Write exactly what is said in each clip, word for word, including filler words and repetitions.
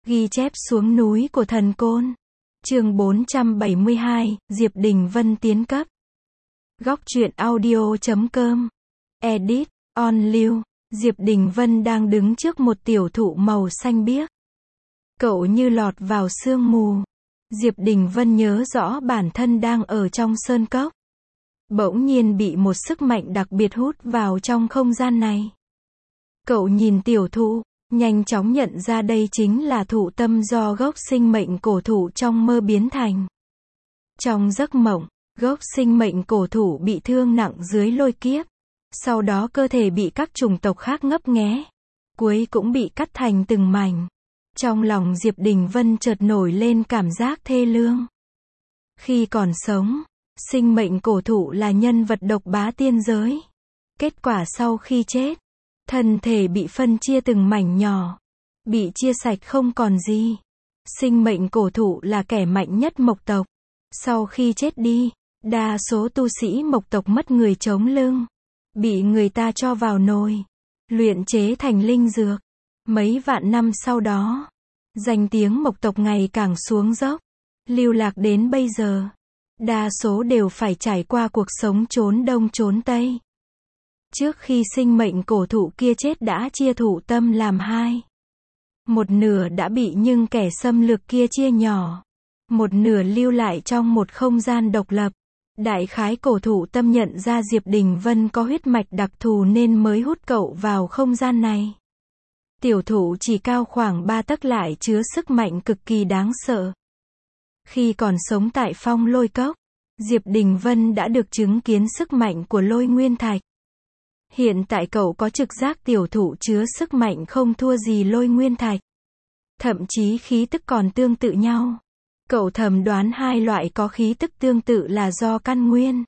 Ghi chép xuống núi của thần côn. Chương bốn trăm bảy mươi hai, Diệp Đình Vân tiến cấp. Góc truyện audio chấm com. Edit, on lưu. Diệp Đình Vân đang đứng trước một tiểu thụ màu xanh biếc. Cậu như lọt vào sương mù. Diệp Đình Vân nhớ rõ bản thân đang ở trong sơn cốc. Bỗng nhiên bị một sức mạnh đặc biệt hút vào trong không gian này. Cậu nhìn tiểu thụ, nhanh chóng nhận ra đây chính là thụ tâm do gốc sinh mệnh cổ thụ trong mơ biến thành. Trong giấc mộng, gốc sinh mệnh cổ thụ bị thương nặng dưới lôi kiếp. Sau đó cơ thể bị các chủng tộc khác ngấp nghé. Cuối cũng bị cắt thành từng mảnh. Trong lòng Diệp Đình Vân chợt nổi lên cảm giác thê lương. Khi còn sống, sinh mệnh cổ thụ là nhân vật độc bá tiên giới. Kết quả sau khi chết, thân thể bị phân chia từng mảnh nhỏ, bị chia sạch không còn gì. Sinh mệnh cổ thụ là kẻ mạnh nhất mộc tộc. Sau khi chết đi, đa số tu sĩ mộc tộc mất người chống lưng, bị người ta cho vào nồi, luyện chế thành linh dược. Mấy vạn năm sau đó, danh tiếng mộc tộc ngày càng xuống dốc, lưu lạc đến bây giờ. Đa số đều phải trải qua cuộc sống trốn đông trốn tây. Trước khi sinh mệnh cổ thụ kia chết đã chia thụ tâm làm hai. Một nửa đã bị nhưng kẻ xâm lược kia chia nhỏ. Một nửa lưu lại trong một không gian độc lập. Đại khái cổ thụ tâm nhận ra Diệp Đình Vân có huyết mạch đặc thù nên mới hút cậu vào không gian này. Tiểu thụ chỉ cao khoảng ba tấc lại chứa sức mạnh cực kỳ đáng sợ. Khi còn sống tại Phong Lôi Cốc, Diệp Đình Vân đã được chứng kiến sức mạnh của lôi nguyên thạch. Hiện tại cậu có trực giác tiểu thụ chứa sức mạnh không thua gì lôi nguyên thạch. Thậm chí khí tức còn tương tự nhau. Cậu thầm đoán hai loại có khí tức tương tự là do căn nguyên.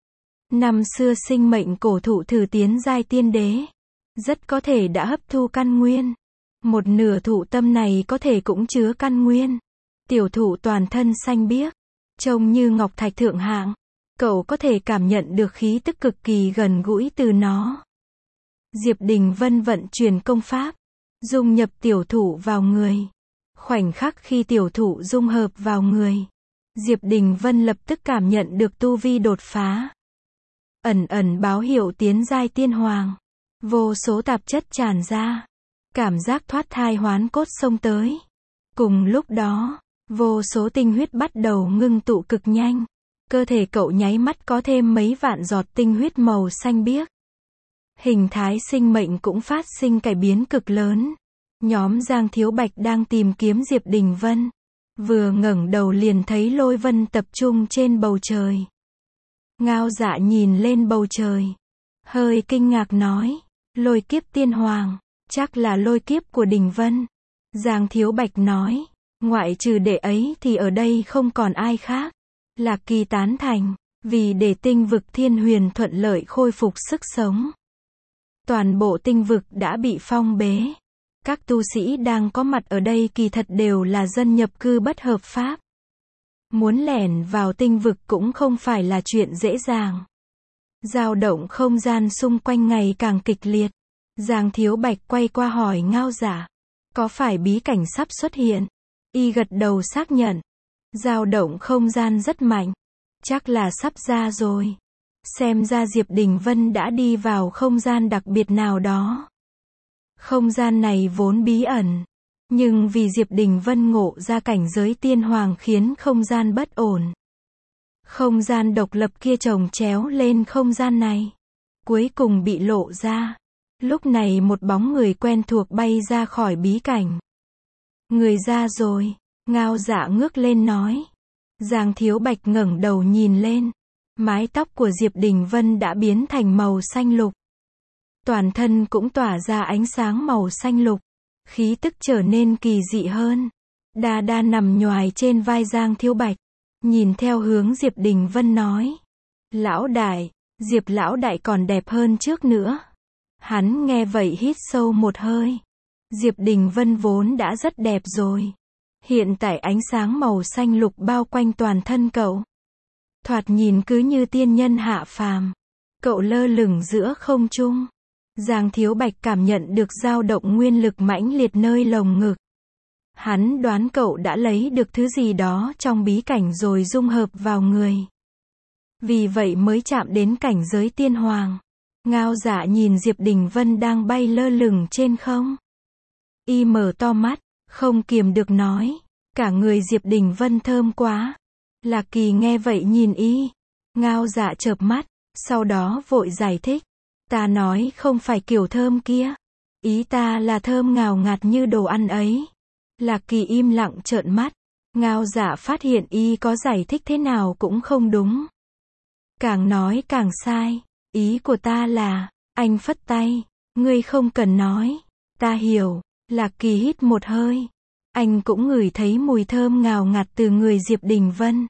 Năm xưa sinh mệnh cổ thụ thử tiến giai tiên đế, rất có thể đã hấp thu căn nguyên. Một nửa thụ tâm này có thể cũng chứa căn nguyên. Tiểu thụ toàn thân xanh biếc, trông như ngọc thạch thượng hạng. Cậu có thể cảm nhận được khí tức cực kỳ gần gũi từ nó. Diệp Đình Vân vận chuyển công pháp, dung nhập tiểu thụ vào người. Khoảnh khắc khi tiểu thụ dung hợp vào người, Diệp Đình Vân lập tức cảm nhận được tu vi đột phá. Ẩn ẩn báo hiệu tiến giai tiên hoàng. Vô số tạp chất tràn ra. Cảm giác thoát thai hoán cốt xông tới. Cùng lúc đó, vô số tinh huyết bắt đầu ngưng tụ cực nhanh. Cơ thể cậu nháy mắt có thêm mấy vạn giọt tinh huyết màu xanh biếc. Hình thái sinh mệnh cũng phát sinh cải biến cực lớn. Nhóm Giang Thiếu Bạch đang tìm kiếm Diệp Đình Vân. Vừa ngẩng đầu liền thấy lôi vân tập trung trên bầu trời. Ngao Dạ nhìn lên bầu trời, hơi kinh ngạc nói, lôi kiếp tiên hoàng, chắc là lôi kiếp của Đình Vân. Giang Thiếu Bạch nói, ngoại trừ đệ ấy thì ở đây không còn ai khác. Lạc Kỳ tán thành, vì để tinh vực Thiên Huyền thuận lợi khôi phục sức sống. Toàn bộ tinh vực đã bị phong bế. Các tu sĩ đang có mặt ở đây kỳ thật đều là dân nhập cư bất hợp pháp. Muốn lẻn vào tinh vực cũng không phải là chuyện dễ dàng. Dao động không gian xung quanh ngày càng kịch liệt. Giang Thiếu Bạch quay qua hỏi Ngao Dạ, có phải bí cảnh sắp xuất hiện? Y gật đầu xác nhận. Dao động không gian rất mạnh. Chắc là sắp ra rồi. Xem ra Diệp Đình Vân đã đi vào không gian đặc biệt nào đó. Không gian này vốn bí ẩn. Nhưng vì Diệp Đình Vân ngộ ra cảnh giới tiên hoàng khiến không gian bất ổn. Không gian độc lập kia chồng chéo lên không gian này. Cuối cùng bị lộ ra. Lúc này một bóng người quen thuộc bay ra khỏi bí cảnh. Người ra rồi. Ngao Dạ ngước lên nói. Giang Thiếu Bạch ngẩng đầu nhìn lên. Mái tóc của Diệp Đình Vân đã biến thành màu xanh lục. Toàn thân cũng tỏa ra ánh sáng màu xanh lục. Khí tức trở nên kỳ dị hơn. Đa Đa nằm nhoài trên vai Giang Thiếu Bạch. Nhìn theo hướng Diệp Đình Vân nói. Lão đại, Diệp lão đại còn đẹp hơn trước nữa. Hắn nghe vậy hít sâu một hơi. Diệp Đình Vân vốn đã rất đẹp rồi. Hiện tại ánh sáng màu xanh lục bao quanh toàn thân cậu. Thoạt nhìn cứ như tiên nhân hạ phàm. Cậu lơ lửng giữa không trung. Giang Thiếu Bạch cảm nhận được dao động nguyên lực mãnh liệt nơi lồng ngực. Hắn đoán cậu đã lấy được thứ gì đó trong bí cảnh rồi dung hợp vào người. Vì vậy mới chạm đến cảnh giới tiên hoàng. Ngao Dạ nhìn Diệp Đình Vân đang bay lơ lửng trên không. Y mở to mắt, không kiềm được nói. Cả người Diệp Đình Vân thơm quá. Lạc Kỳ nghe vậy nhìn y. Ngao Dạ chợp mắt, sau đó vội giải thích. Ta nói không phải kiểu thơm kia. Ý ta là thơm ngào ngạt như đồ ăn ấy. Lạc Kỳ im lặng trợn mắt. Ngao Dạ phát hiện y có giải thích thế nào cũng không đúng. Càng nói càng sai. Ý của ta là, anh phất tay. Ngươi không cần nói. Ta hiểu. Lạc Kỳ hít một hơi. Anh cũng ngửi thấy mùi thơm ngào ngạt từ người Diệp Đình Vân.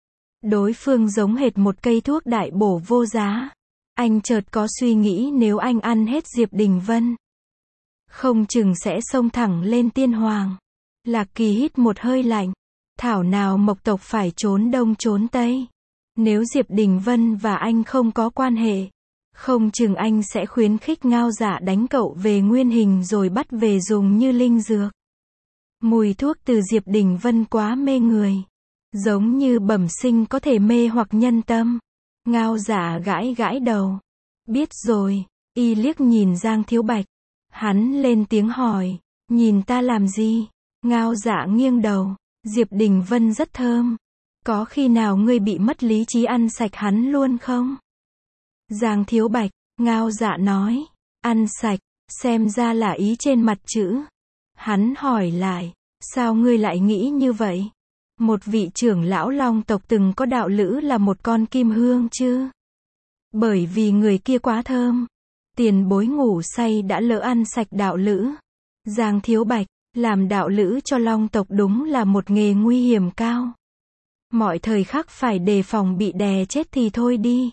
Đối phương giống hệt một cây thuốc đại bổ vô giá. Anh chợt có suy nghĩ nếu anh ăn hết Diệp Đình Vân, không chừng sẽ xông thẳng lên tiên hoàng. Lạc Kỳ hít một hơi lạnh. Thảo nào Mộc tộc phải trốn đông trốn tây. Nếu Diệp Đình Vân và anh không có quan hệ, không chừng anh sẽ khuyến khích Ngao Dạ đánh cậu về nguyên hình rồi bắt về dùng như linh dược. Mùi thuốc từ Diệp Đình Vân quá mê người. Giống như bẩm sinh có thể mê hoặc nhân tâm. Ngao Dạ gãi gãi đầu. Biết rồi. Y liếc nhìn Giang Thiếu Bạch. Hắn lên tiếng hỏi. Nhìn ta làm gì? Ngao Dạ nghiêng đầu. Diệp Đình Vân rất thơm. Có khi nào ngươi bị mất lý trí ăn sạch hắn luôn không? Giang Thiếu Bạch. Ngao Dạ nói. Ăn sạch. Xem ra là ý trên mặt chữ. Hắn hỏi lại. Sao ngươi lại nghĩ như vậy? Một vị trưởng lão Long tộc từng có đạo lữ là một con kim hương chứ? Bởi vì người kia quá thơm. Tiền bối ngủ say đã lỡ ăn sạch đạo lữ. Giang Thiếu Bạch. Làm đạo lữ cho Long tộc đúng là một nghề nguy hiểm cao. Mọi thời khắc phải đề phòng bị đè chết thì thôi đi.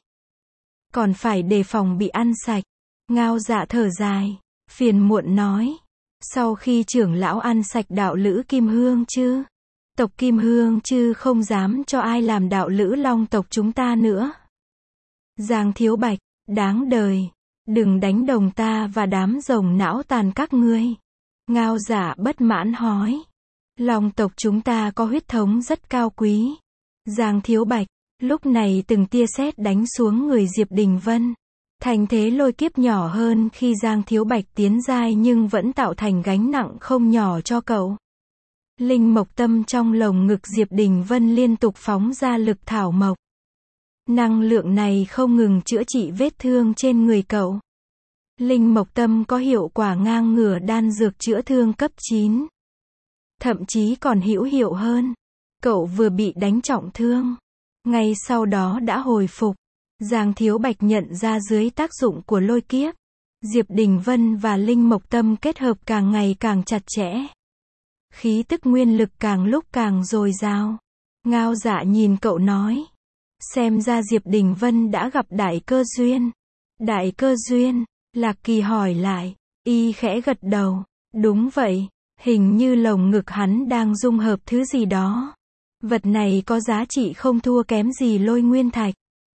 Còn phải đề phòng bị ăn sạch. Ngao Dạ thở dài. Phiền muộn nói. Sau khi trưởng lão ăn sạch đạo lữ Kim Hương chứ? Tộc Kim Hương chứ không dám cho ai làm đạo lữ Long tộc chúng ta nữa. Giang Thiếu Bạch. Đáng đời. Đừng đánh đồng ta và đám rồng não tàn các ngươi. Ngao Dạ bất mãn hỏi. Long tộc chúng ta có huyết thống rất cao quý. Giang Thiếu Bạch. Lúc này từng tia sét đánh xuống người Diệp Đình Vân. Thành thế lôi kiếp nhỏ hơn khi Giang Thiếu Bạch tiến giai nhưng vẫn tạo thành gánh nặng không nhỏ cho cậu. Linh mộc tâm trong lồng ngực Diệp Đình Vân liên tục phóng ra lực thảo mộc. Năng lượng này không ngừng chữa trị vết thương trên người cậu. Linh mộc tâm có hiệu quả ngang ngửa đan dược chữa thương cấp chín. Thậm chí còn hữu hiệu hơn. Cậu vừa bị đánh trọng thương. Ngay sau đó đã hồi phục. Giang Thiếu Bạch nhận ra dưới tác dụng của lôi kiếp, Diệp Đình Vân và Linh mộc tâm kết hợp càng ngày càng chặt chẽ. Khí tức nguyên lực càng lúc càng dồi dào. Ngao Dạ nhìn cậu nói. Xem ra Diệp Đình Vân đã gặp đại cơ duyên. Đại cơ duyên? Lạc Kỳ hỏi lại. Y khẽ gật đầu. Đúng vậy. Hình như lồng ngực hắn đang dung hợp thứ gì đó. Vật này có giá trị không thua kém gì lôi nguyên thạch.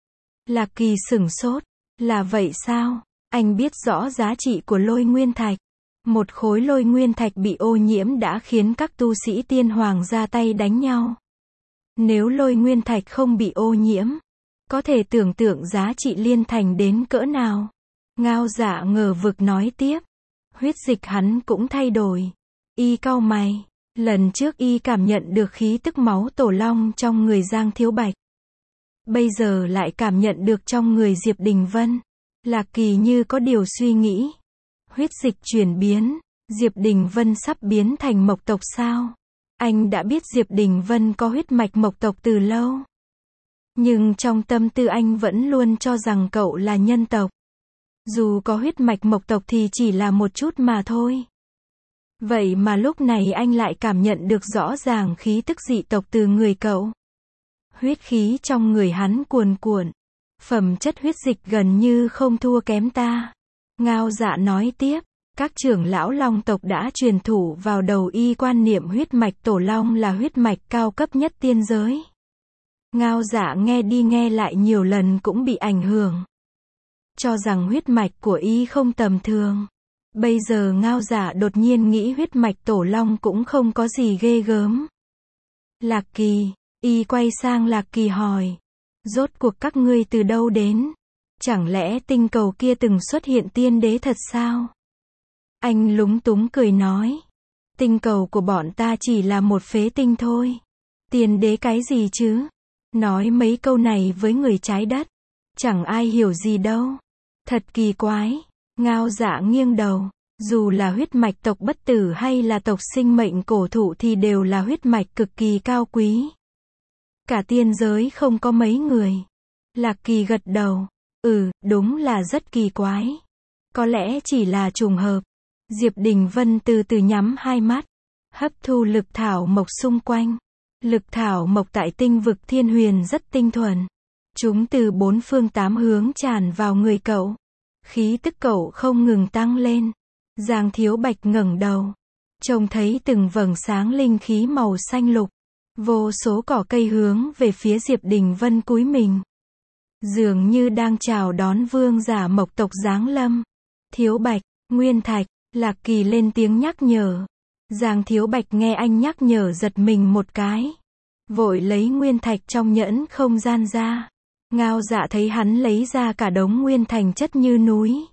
Lạc Kỳ sửng sốt. Là vậy sao? Anh biết rõ giá trị của lôi nguyên thạch. Một khối lôi nguyên thạch bị ô nhiễm đã khiến các tu sĩ tiên hoàng ra tay đánh nhau. Nếu lôi nguyên thạch không bị ô nhiễm, có thể tưởng tượng giá trị liên thành đến cỡ nào. Ngao Dạ ngờ vực nói tiếp. Huyết dịch hắn cũng thay đổi. Y cau mày. Lần trước y cảm nhận được khí tức máu tổ long trong người Giang Thiếu Bạch. Bây giờ lại cảm nhận được trong người Diệp Đình Vân. Lạc Kỳ như có điều suy nghĩ. Huyết dịch chuyển biến. Diệp Đình Vân sắp biến thành mộc tộc sao? Anh đã biết Diệp Đình Vân có huyết mạch mộc tộc từ lâu. Nhưng trong tâm tư anh vẫn luôn cho rằng cậu là nhân tộc. Dù có huyết mạch mộc tộc thì chỉ là một chút mà thôi. Vậy mà lúc này anh lại cảm nhận được rõ ràng khí tức dị tộc từ người cậu. Huyết khí trong người hắn cuồn cuộn. Phẩm chất huyết dịch gần như không thua kém ta. Ngao Dạ nói tiếp. Các trưởng lão long tộc đã truyền thụ vào đầu y quan niệm huyết mạch tổ long là huyết mạch cao cấp nhất tiên giới. Ngao Dạ nghe đi nghe lại nhiều lần cũng bị ảnh hưởng. Cho rằng huyết mạch của y không tầm thường. Bây giờ Ngao Dạ đột nhiên nghĩ huyết mạch tổ long cũng không có gì ghê gớm. Lạc Kỳ, y quay sang Lạc Kỳ hỏi. Rốt cuộc các ngươi từ đâu đến? Chẳng lẽ tinh cầu kia từng xuất hiện tiên đế thật sao? Anh lúng túng cười nói. Tinh cầu của bọn ta chỉ là một phế tinh thôi. Tiên đế cái gì chứ? Nói mấy câu này với người trái đất. Chẳng ai hiểu gì đâu. Thật kỳ quái. Ngao Dạ nghiêng đầu. Dù là huyết mạch tộc bất tử hay là tộc sinh mệnh cổ thụ thì đều là huyết mạch cực kỳ cao quý. Cả tiên giới không có mấy người. Lạc Kỳ gật đầu. Ừ, đúng là rất kỳ quái. Có lẽ chỉ là trùng hợp. Diệp Đình Vân từ từ nhắm hai mắt. Hấp thu lực thảo mộc xung quanh. Lực thảo mộc tại tinh vực thiên huyền rất tinh thuần. Chúng từ bốn phương tám hướng tràn vào người cậu. Khí tức cậu không ngừng tăng lên. Giang Thiếu Bạch ngẩng đầu. Trông thấy từng vầng sáng linh khí màu xanh lục. Vô số cỏ cây hướng về phía Diệp Đình Vân cúi mình. Dường như đang chào đón vương giả mộc tộc giáng lâm. Thiếu Bạch, Nguyên Thạch, Lạc Kỳ lên tiếng nhắc nhở. Giang Thiếu Bạch nghe anh nhắc nhở giật mình một cái. Vội lấy Nguyên Thạch trong nhẫn không gian ra. Ngao Dạ thấy hắn lấy ra cả đống nguyên thành chất như núi.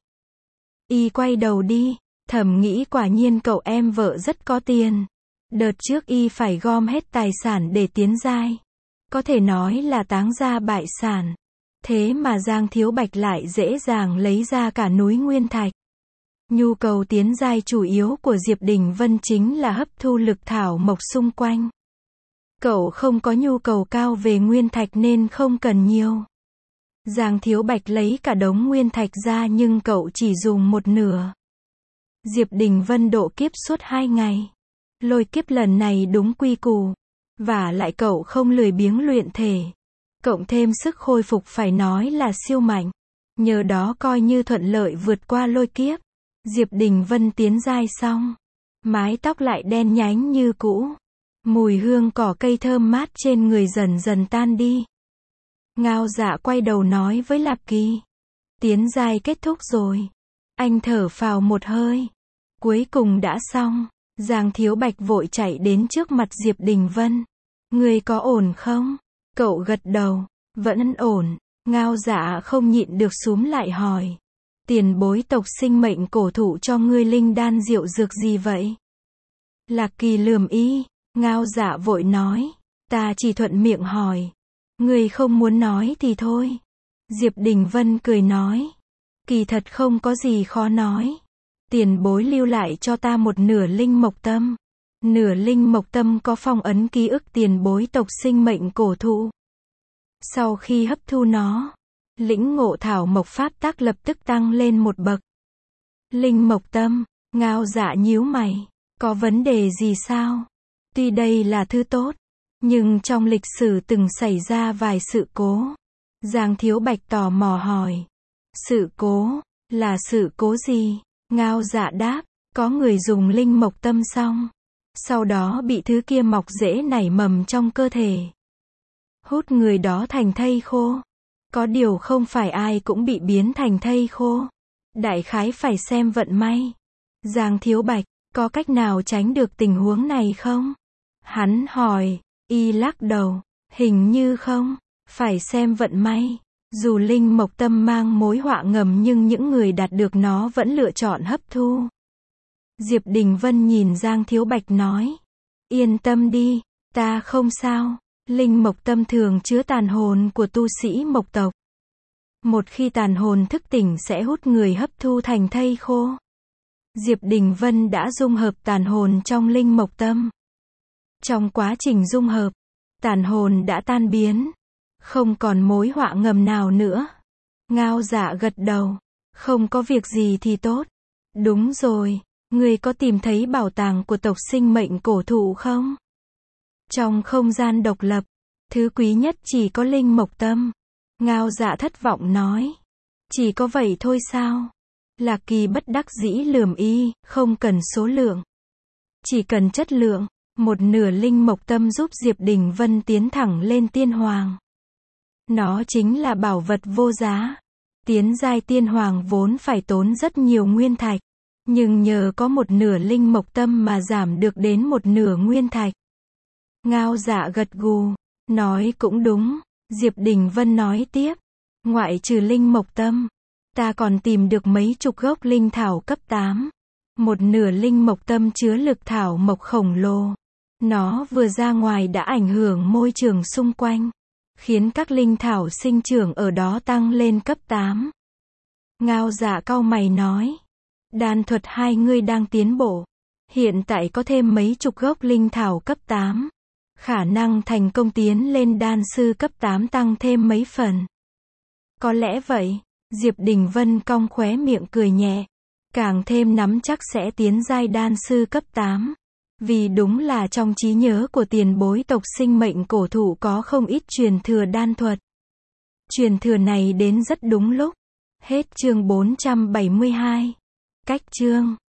Y quay đầu đi, thầm nghĩ quả nhiên cậu em vợ rất có tiền. Đợt trước y phải gom hết tài sản để tiến giai. Có thể nói là táng gia bại sản. Thế mà Giang Thiếu Bạch lại dễ dàng lấy ra cả núi nguyên thạch. Nhu cầu tiến giai chủ yếu của Diệp Đình Vân chính là hấp thu lực thảo mộc xung quanh. Cậu không có nhu cầu cao về nguyên thạch nên không cần nhiều. Giang Thiếu Bạch lấy cả đống nguyên thạch ra nhưng cậu chỉ dùng một nửa. Diệp Đình Vân độ kiếp suốt hai ngày. Lôi kiếp lần này đúng quy củ. Và lại cậu không lười biếng luyện thể. Cộng thêm sức khôi phục phải nói là siêu mạnh. Nhờ đó coi như thuận lợi vượt qua lôi kiếp. Diệp Đình Vân tiến giai xong. Mái tóc lại đen nhánh như cũ. Mùi hương cỏ cây thơm mát trên người dần dần tan đi. Ngao Dạ quay đầu nói với Lạc Kỳ. Tiến giai kết thúc rồi. Anh thở phào một hơi. Cuối cùng đã xong. Giang Thiếu Bạch vội chạy đến trước mặt Diệp Đình Vân. Người có ổn không? Cậu gật đầu. Vẫn ổn. Ngao Dạ không nhịn được xúm lại hỏi. Tiền bối tộc sinh mệnh cổ thụ cho ngươi linh đan diệu dược gì vậy? Lạc Kỳ lườm y. Ngao Dạ vội nói. Ta chỉ thuận miệng hỏi. Ngươi không muốn nói thì thôi. Diệp Đình Vân cười nói. Kỳ thật không có gì khó nói. Tiền bối lưu lại cho ta một nửa linh mộc tâm. Nửa linh mộc tâm có phong ấn ký ức tiền bối tộc sinh mệnh cổ thụ. Sau khi hấp thu nó, lĩnh ngộ thảo mộc pháp tác lập tức tăng lên một bậc. Linh mộc tâm, Ngao Dạ nhíu mày. Có vấn đề gì sao? Tuy đây là thứ tốt, nhưng trong lịch sử từng xảy ra vài sự cố. Giang Thiếu Bạch tò mò hỏi. Sự cố? Là sự cố gì? Ngao Dạ đáp. Có người dùng linh mộc tâm xong. Sau đó bị thứ kia mọc rễ nảy mầm trong cơ thể. Hút người đó thành thây khô. Có điều không phải ai cũng bị biến thành thây khô. Đại khái phải xem vận may. Giang Thiếu Bạch, có cách nào tránh được tình huống này không? Hắn hỏi. Y lắc đầu. Hình như không. Phải xem vận may. Dù linh mộc tâm mang mối họa ngầm nhưng những người đạt được nó vẫn lựa chọn hấp thu. Diệp Đình Vân nhìn Giang Thiếu Bạch nói. Yên tâm đi, ta không sao. Linh mộc tâm thường chứa tàn hồn của tu sĩ mộc tộc. Một khi tàn hồn thức tỉnh sẽ hút người hấp thu thành thây khô. Diệp Đình Vân đã dung hợp tàn hồn trong linh mộc tâm. Trong quá trình dung hợp, tàn hồn đã tan biến. Không còn mối họa ngầm nào nữa. Ngao Dạ gật đầu. Không có việc gì thì tốt. Đúng rồi, người có tìm thấy bảo tàng của tộc sinh mệnh cổ thụ không? Trong không gian độc lập, thứ quý nhất chỉ có linh mộc tâm. Ngao Dạ thất vọng nói. Chỉ có vậy thôi sao? Lạc Kỳ bất đắc dĩ lườm y, không cần số lượng. Chỉ cần chất lượng. Một nửa linh mộc tâm giúp Diệp Đình Vân tiến thẳng lên tiên hoàng. Nó chính là bảo vật vô giá. Tiến giai tiên hoàng vốn phải tốn rất nhiều nguyên thạch. Nhưng nhờ có một nửa linh mộc tâm mà giảm được đến một nửa nguyên thạch. Ngao Dạ gật gù, nói cũng đúng. Diệp Đình Vân nói tiếp, ngoại trừ linh mộc tâm, ta còn tìm được mấy chục gốc linh thảo cấp tám. Một nửa linh mộc tâm chứa lực thảo mộc khổng lồ. Nó vừa ra ngoài đã ảnh hưởng môi trường xung quanh, khiến các linh thảo sinh trưởng ở đó tăng lên cấp tám. Ngao Dạ cau mày nói, đan thuật hai ngươi đang tiến bộ. Hiện tại có thêm mấy chục gốc linh thảo cấp tám. Khả năng thành công tiến lên đan sư cấp tám tăng thêm mấy phần. Có lẽ vậy. Diệp Đình Vân cong khóe miệng cười nhẹ. Càng thêm nắm chắc sẽ tiến giai đan sư cấp tám. Vì đúng là trong trí nhớ của tiền bối tộc sinh mệnh cổ thụ có không ít truyền thừa đan thuật. Truyền thừa này đến rất đúng lúc. Hết chương bốn trăm bảy mươi hai. Cách chương